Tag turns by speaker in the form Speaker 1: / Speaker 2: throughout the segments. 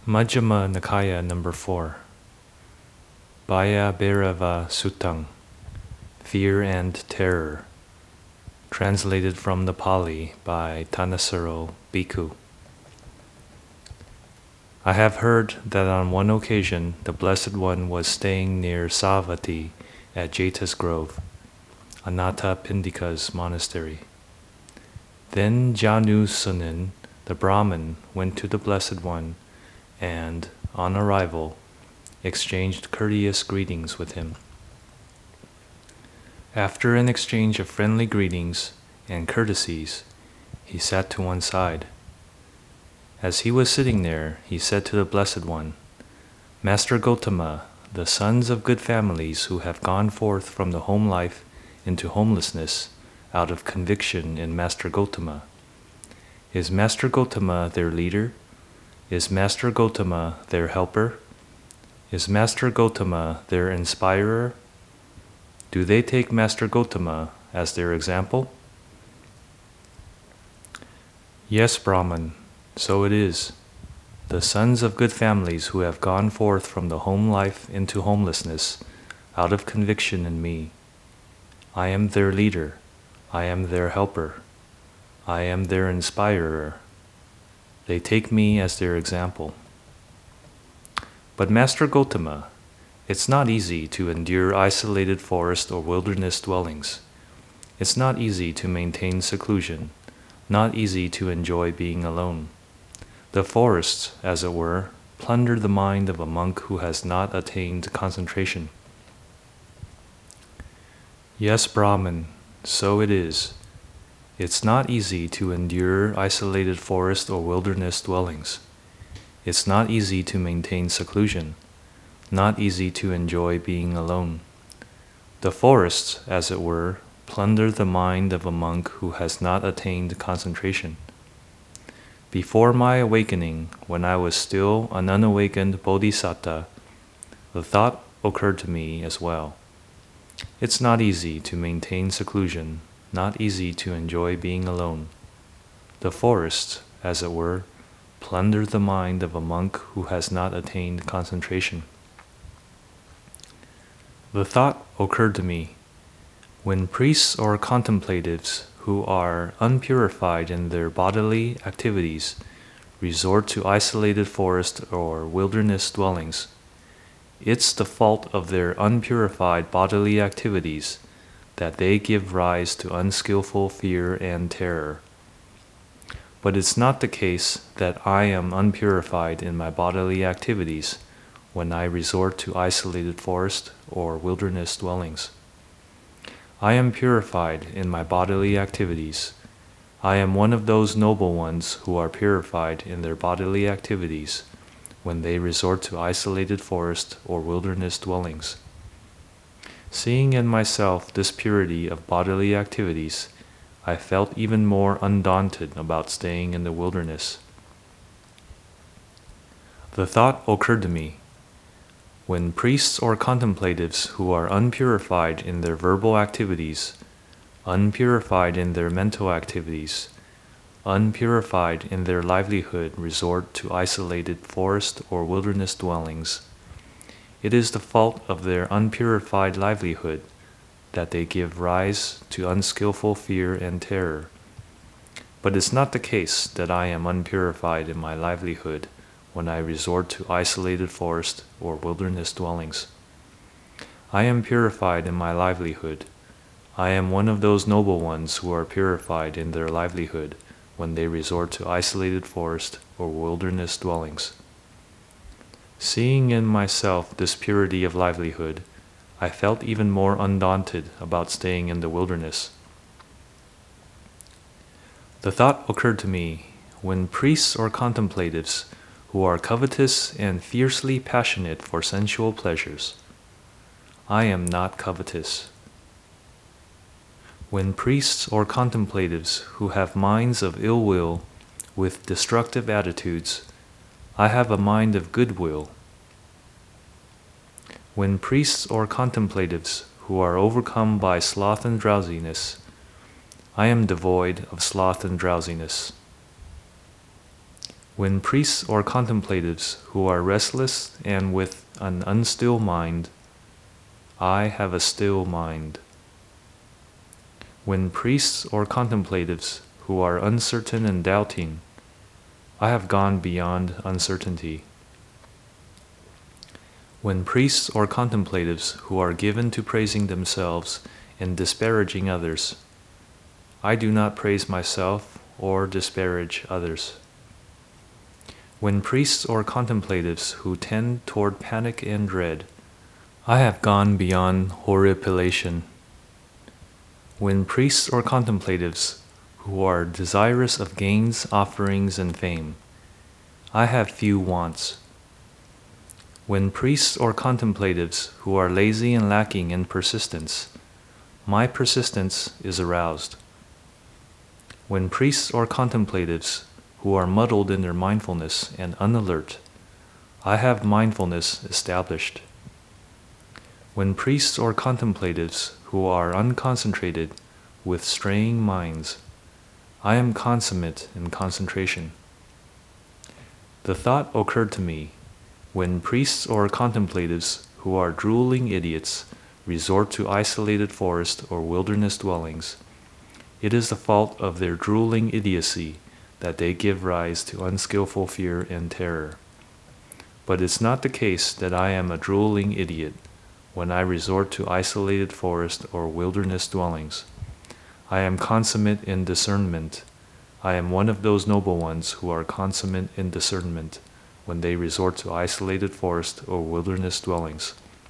Speaker 1: Majjhima Nikaya number 4. Bhaya Bhairava Suttam, Fear and Terror, translated from the Pali by Thanissaro Bhikkhu. I have heard that on one occasion the Blessed One was staying near Savatthi at Jeta's Grove, Anathapindika's monastery. Then Janusunan, the Brahmin, went to the Blessed One and, on arrival, exchanged courteous greetings with him. After an exchange of friendly greetings and courtesies, he sat to one side. As he was sitting there, he said to the Blessed One, "Master Gotama, the sons of good families who have gone forth from the home life into homelessness out of conviction in Master Gotama, is Master Gotama their leader? Is Master Gotama their helper? Is Master Gotama their inspirer? Do they take Master Gotama as their example?" "Yes, Brahman, so it is. The sons of good families who have gone forth from the home life into homelessness out of conviction in me. I am their leader. I am their helper. I am their inspirer. They take me as their example. But Master Gotama, it's not easy to endure isolated forest or wilderness dwellings. It's not easy to maintain seclusion, not easy to enjoy being alone. The forests, as it were, plunder the mind of a monk who has not attained concentration." "Yes, Brahman, so it is. It's not easy to endure isolated forest or wilderness dwellings. It's not easy to maintain seclusion, not easy to enjoy being alone. The forests, as it were, plunder the mind of a monk who has not attained concentration. Before my awakening, when I was still an unawakened bodhisatta, the thought occurred to me as well. It's not easy to maintain seclusion, not easy to enjoy being alone. The forests, as it were, plunder the mind of a monk who has not attained concentration. The thought occurred to me, when priests or contemplatives who are unpurified in their bodily activities resort to isolated forest or wilderness dwellings, it's the fault of their unpurified bodily activities that they give rise to unskillful fear and terror. But it's not the case that I am unpurified in my bodily activities when I resort to isolated forest or wilderness dwellings. I am purified in my bodily activities. I am one of those noble ones who are purified in their bodily activities when they resort to isolated forest or wilderness dwellings. Seeing in myself this purity of bodily activities, I felt even more undaunted about staying in the wilderness. The thought occurred to me, when priests or contemplatives who are unpurified in their verbal activities, unpurified in their mental activities, unpurified in their livelihood resort to isolated forest or wilderness dwellings, it is the fault of their unpurified livelihood that they give rise to unskillful fear and terror. But it's not the case that I am unpurified in my livelihood when I resort to isolated forest or wilderness dwellings. I am purified in my livelihood. I am one of those noble ones who are purified in their livelihood when they resort to isolated forest or wilderness dwellings. Seeing in myself this purity of livelihood, I felt even more undaunted about staying in the wilderness. The thought occurred to me, when priests or contemplatives who are covetous and fiercely passionate for sensual pleasures. I am not covetous. When priests or contemplatives who have minds of ill will with destructive attitudes, I have a mind of goodwill. When priests or contemplatives who are overcome by sloth and drowsiness, I am devoid of sloth and drowsiness. When priests or contemplatives who are restless and with an unstill mind, I have a still mind. When priests or contemplatives who are uncertain and doubting, I have gone beyond uncertainty. When priests or contemplatives who are given to praising themselves and disparaging others, I do not praise myself or disparage others. When priests or contemplatives who tend toward panic and dread, I have gone beyond horripilation. When priests or contemplatives who are desirous of gains, offerings, and fame, I have few wants. When priests or contemplatives who are lazy and lacking in persistence, my persistence is aroused. When priests or contemplatives who are muddled in their mindfulness and unalert, I have mindfulness established. When priests or contemplatives who are unconcentrated with straying minds, I am consummate in concentration. The thought occurred to me, when priests or contemplatives who are drooling idiots resort to isolated forest or wilderness dwellings, it is the fault of their drooling idiocy that they give rise to unskillful fear and terror. But it's not the case that I am a drooling idiot when I resort to isolated forest or wilderness dwellings. I am consummate in discernment. I am one of those noble ones who are consummate in discernment when they resort to isolated forest or wilderness dwellings.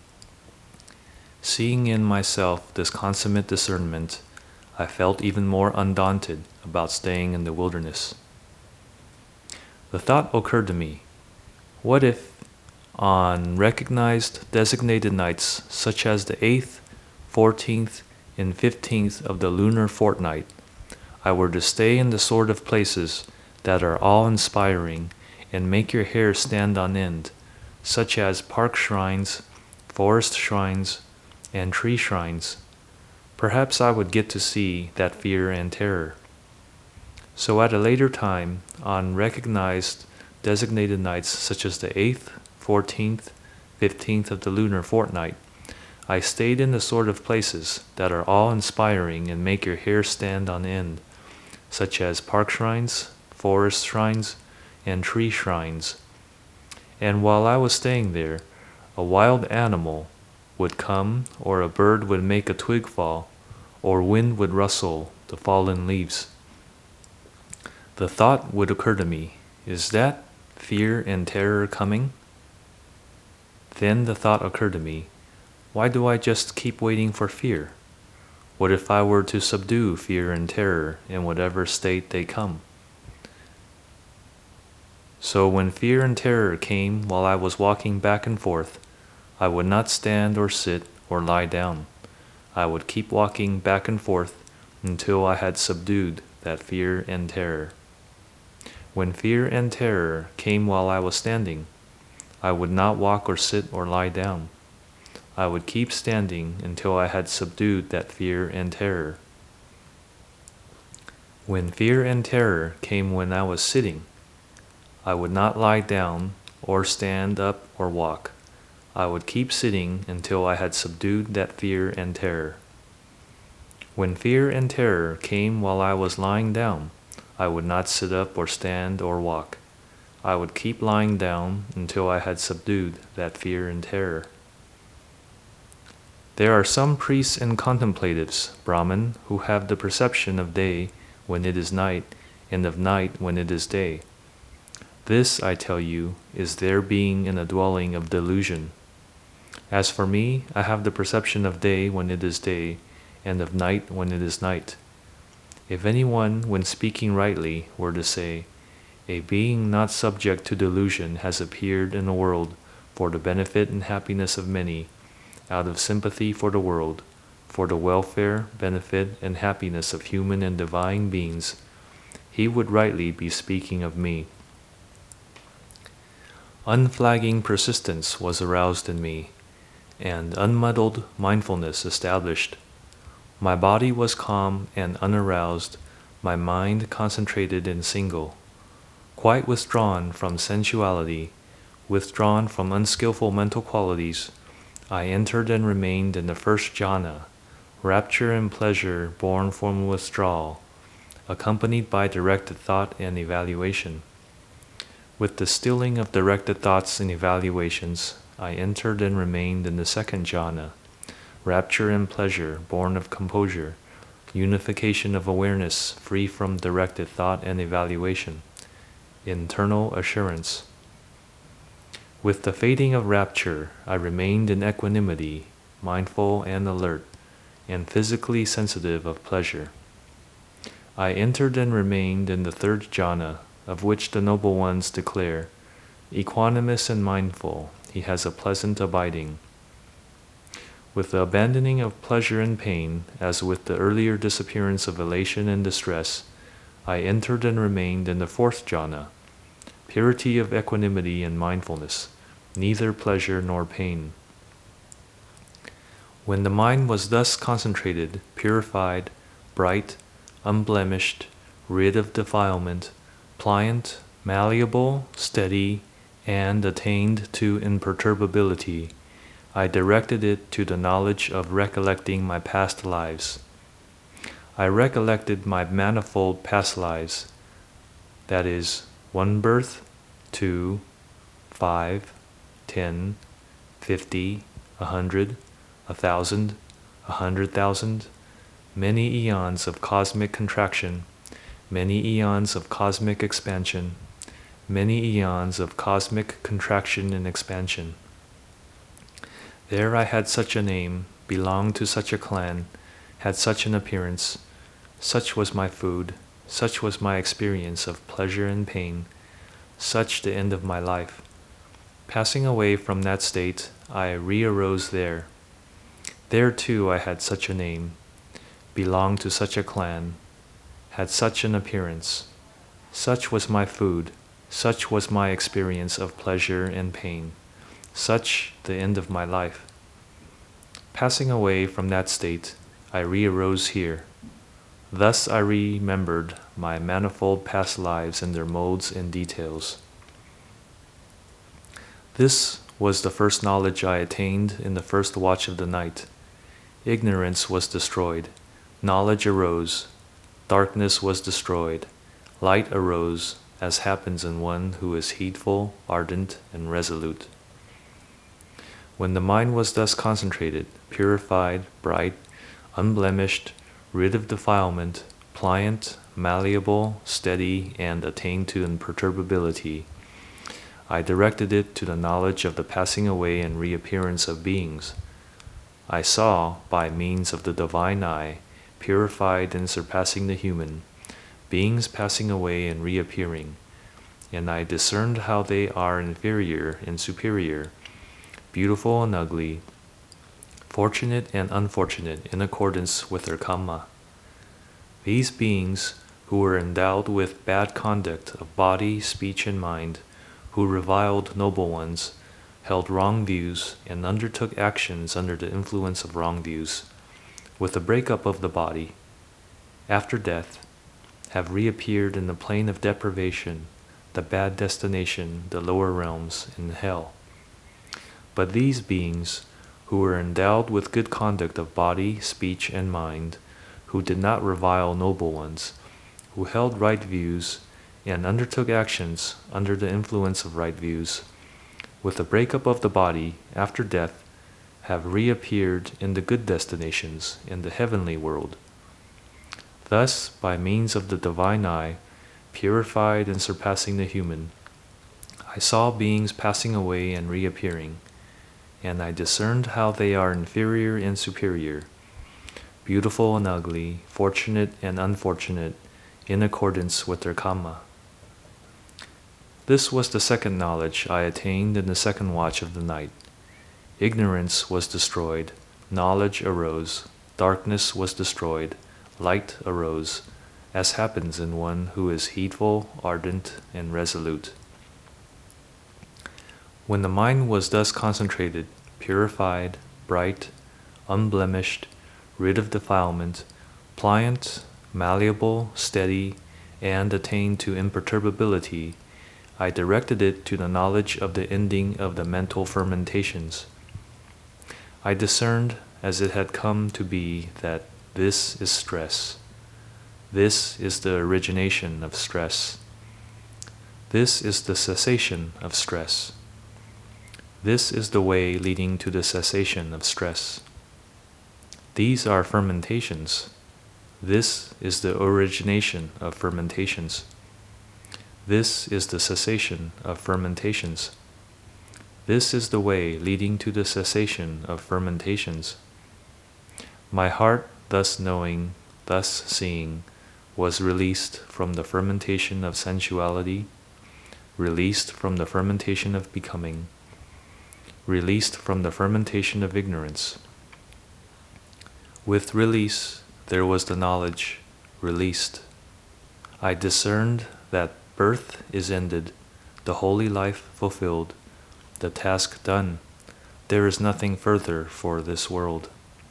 Speaker 1: Seeing in myself this consummate discernment, I felt even more undaunted about staying in the wilderness. The thought occurred to me, what if, on recognized designated nights such as the 8th, 14th, and 15th of the lunar fortnight, I were to stay in the sort of places that are awe-inspiring and make your hair stand on end, such as park shrines, forest shrines, and tree shrines, perhaps I would get to see that fear and terror. So at a later time, on recognized designated nights such as the 8th, 14th, 15th of the lunar fortnight, I stayed in the sort of places that are awe-inspiring and make your hair stand on end, such as park shrines, forest shrines, and tree shrines. And while I was staying there, a wild animal would come, or a bird would make a twig fall, or wind would rustle the fallen leaves. The thought would occur to me, is that fear and terror coming? Then the thought occurred to me, why do I just keep waiting for fear? What if I were to subdue fear and terror in whatever state they come? So when fear and terror came while I was walking back and forth, I would not stand or sit or lie down. I would keep walking back and forth until I had subdued that fear and terror. When fear and terror came while I was standing, I would not walk or sit or lie down. I would keep standing until I had subdued that fear and terror. When fear and terror came when I was sitting, I would not lie down or stand up or walk. I would keep sitting until I had subdued that fear and terror. When fear and terror came while I was lying down, I would not sit up or stand or walk. I would keep lying down until I had subdued that fear and terror. There are some priests and contemplatives, Brahman, who have the perception of day when it is night, and of night when it is day. This, I tell you, is their being in a dwelling of delusion. As for me, I have the perception of day when it is day, and of night when it is night. If anyone, when speaking rightly, were to say, a being not subject to delusion has appeared in the world for the benefit and happiness of many, out of sympathy for the world, for the welfare, benefit, and happiness of human and divine beings, he would rightly be speaking of me. Unflagging persistence was aroused in me, and unmuddled mindfulness established. My body was calm and unaroused, my mind concentrated and single. quite withdrawn from sensuality, withdrawn from unskillful mental qualities, I entered and remained in the first jhana, rapture and pleasure born from withdrawal, accompanied by directed thought and evaluation. With the stilling of directed thoughts and evaluations, I entered and remained in the second jhana, rapture and pleasure born of composure, unification of awareness free from directed thought and evaluation, internal assurance. With the fading of rapture, I remained in equanimity, mindful and alert, and physically sensitive of pleasure. I entered and remained in the third jhana, of which the noble ones declare, equanimous and mindful, he has a pleasant abiding. With the abandoning of pleasure and pain, as with the earlier disappearance of elation and distress, I entered and remained in the fourth jhana, purity of equanimity and mindfulness, neither pleasure nor pain. When the mind was thus concentrated, purified, bright, unblemished, rid of defilement, pliant, malleable, steady, and attained to imperturbability, I directed it to the knowledge of recollecting my past lives. I recollected my manifold past lives, that is, 1 birth, 2, 5, 10, 50, 100, 1,000, 100,000, many eons of cosmic contraction, many eons of cosmic expansion, many eons of cosmic contraction and expansion. There I had such a name, belonged to such a clan, had such an appearance, such was my food, such was my experience of pleasure and pain, such the end of my life. Passing away from that state, I re-arose there. There too I had such a name, belonged to such a clan, had such an appearance, such was my food, such was my experience of pleasure and pain, such the end of my life. Passing away from that state, I re-arose here. Thus I remembered my manifold past lives and their modes and details. This was the first knowledge I attained in the first watch of the night. Ignorance was destroyed, knowledge arose, darkness was destroyed, light arose, as happens in one who is heedful, ardent, and resolute. When the mind was thus concentrated, purified, bright, unblemished, rid of defilement, pliant, malleable, steady, and attained to imperturbability, I directed it to the knowledge of the passing away and reappearance of beings. I saw, by means of the divine eye, purified and surpassing the human, beings passing away and reappearing, and I discerned how they are inferior and superior, beautiful and ugly, fortunate and unfortunate in accordance with their karma. These beings, who were endowed with bad conduct of body, speech, and mind, who reviled noble ones, held wrong views, and undertook actions under the influence of wrong views, with the breakup of the body, after death, have reappeared in the plane of deprivation, the bad destination, the lower realms, in hell. But these beings, who were endowed with good conduct of body, speech, and mind, who did not revile noble ones, who held right views, and undertook actions under the influence of right views, with the breakup of the body after death, have reappeared in the good destinations in the heavenly world. Thus, by means of the divine eye, purified and surpassing the human, I saw beings passing away and reappearing, and I discerned how they are inferior and superior, beautiful and ugly, fortunate and unfortunate, in accordance with their karma. This was the second knowledge I attained in the second watch of the night. Ignorance was destroyed, knowledge arose, darkness was destroyed, light arose, as happens in one who is heedful, ardent, and resolute. When the mind was thus concentrated, purified, bright, unblemished, rid of defilement, pliant, malleable, steady, and attained to imperturbability, I directed it to the knowledge of the ending of the mental fermentations. I discerned as it had come to be that this is stress. This is the origination of stress. This is the cessation of stress. This is the way leading to the cessation of stress. These are fermentations. This is the origination of fermentations. This is the cessation of fermentations. This is the way leading to the cessation of fermentations. My heart, thus knowing, thus seeing, was released from the fermentation of sensuality, released from the fermentation of becoming, released from the fermentation of ignorance. With release, there was the knowledge, released. I discerned that birth is ended, the holy life fulfilled, the task done. There is nothing further for this world.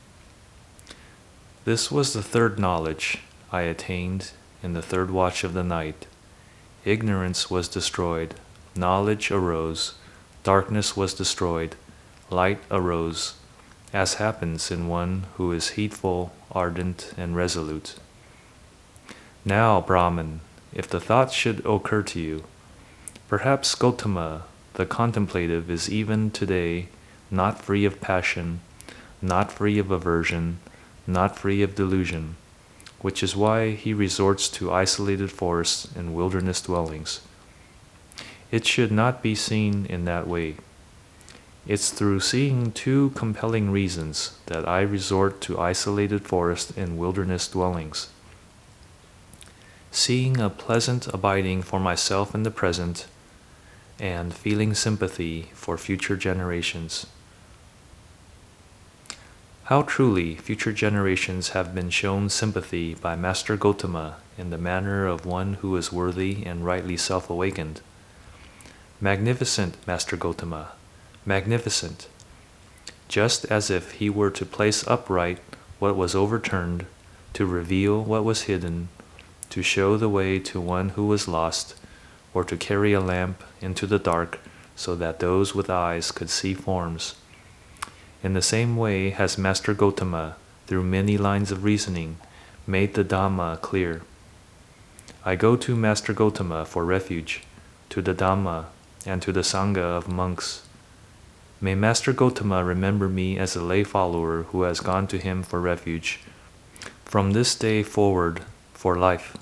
Speaker 1: This was the third knowledge I attained in the third watch of the night. Ignorance was destroyed, knowledge arose, darkness was destroyed, light arose, as happens in one who is heedful, ardent, and resolute. Now, Brahman, if the thought should occur to you, perhaps Gotama, the contemplative, is even today not free of passion, not free of aversion, not free of delusion, which is why he resorts to isolated forests and wilderness dwellings. It should not be seen in that way. It's through seeing two compelling reasons that I resort to isolated forest and wilderness dwellings. Seeing a pleasant abiding for myself in the present, and feeling sympathy for future generations. How truly future generations have been shown sympathy by Master Gotama in the manner of one who is worthy and rightly self-awakened. Magnificent, Master Gotama, magnificent! Just as if he were to place upright what was overturned, to reveal what was hidden, to show the way to one who was lost, or to carry a lamp into the dark so that those with eyes could see forms. In the same way has Master Gotama, through many lines of reasoning, made the Dhamma clear. I go to Master Gotama for refuge, to the Dhamma, and to the Sangha of monks. May Master Gotama remember me as a lay follower who has gone to him for refuge, from this day forward, for life.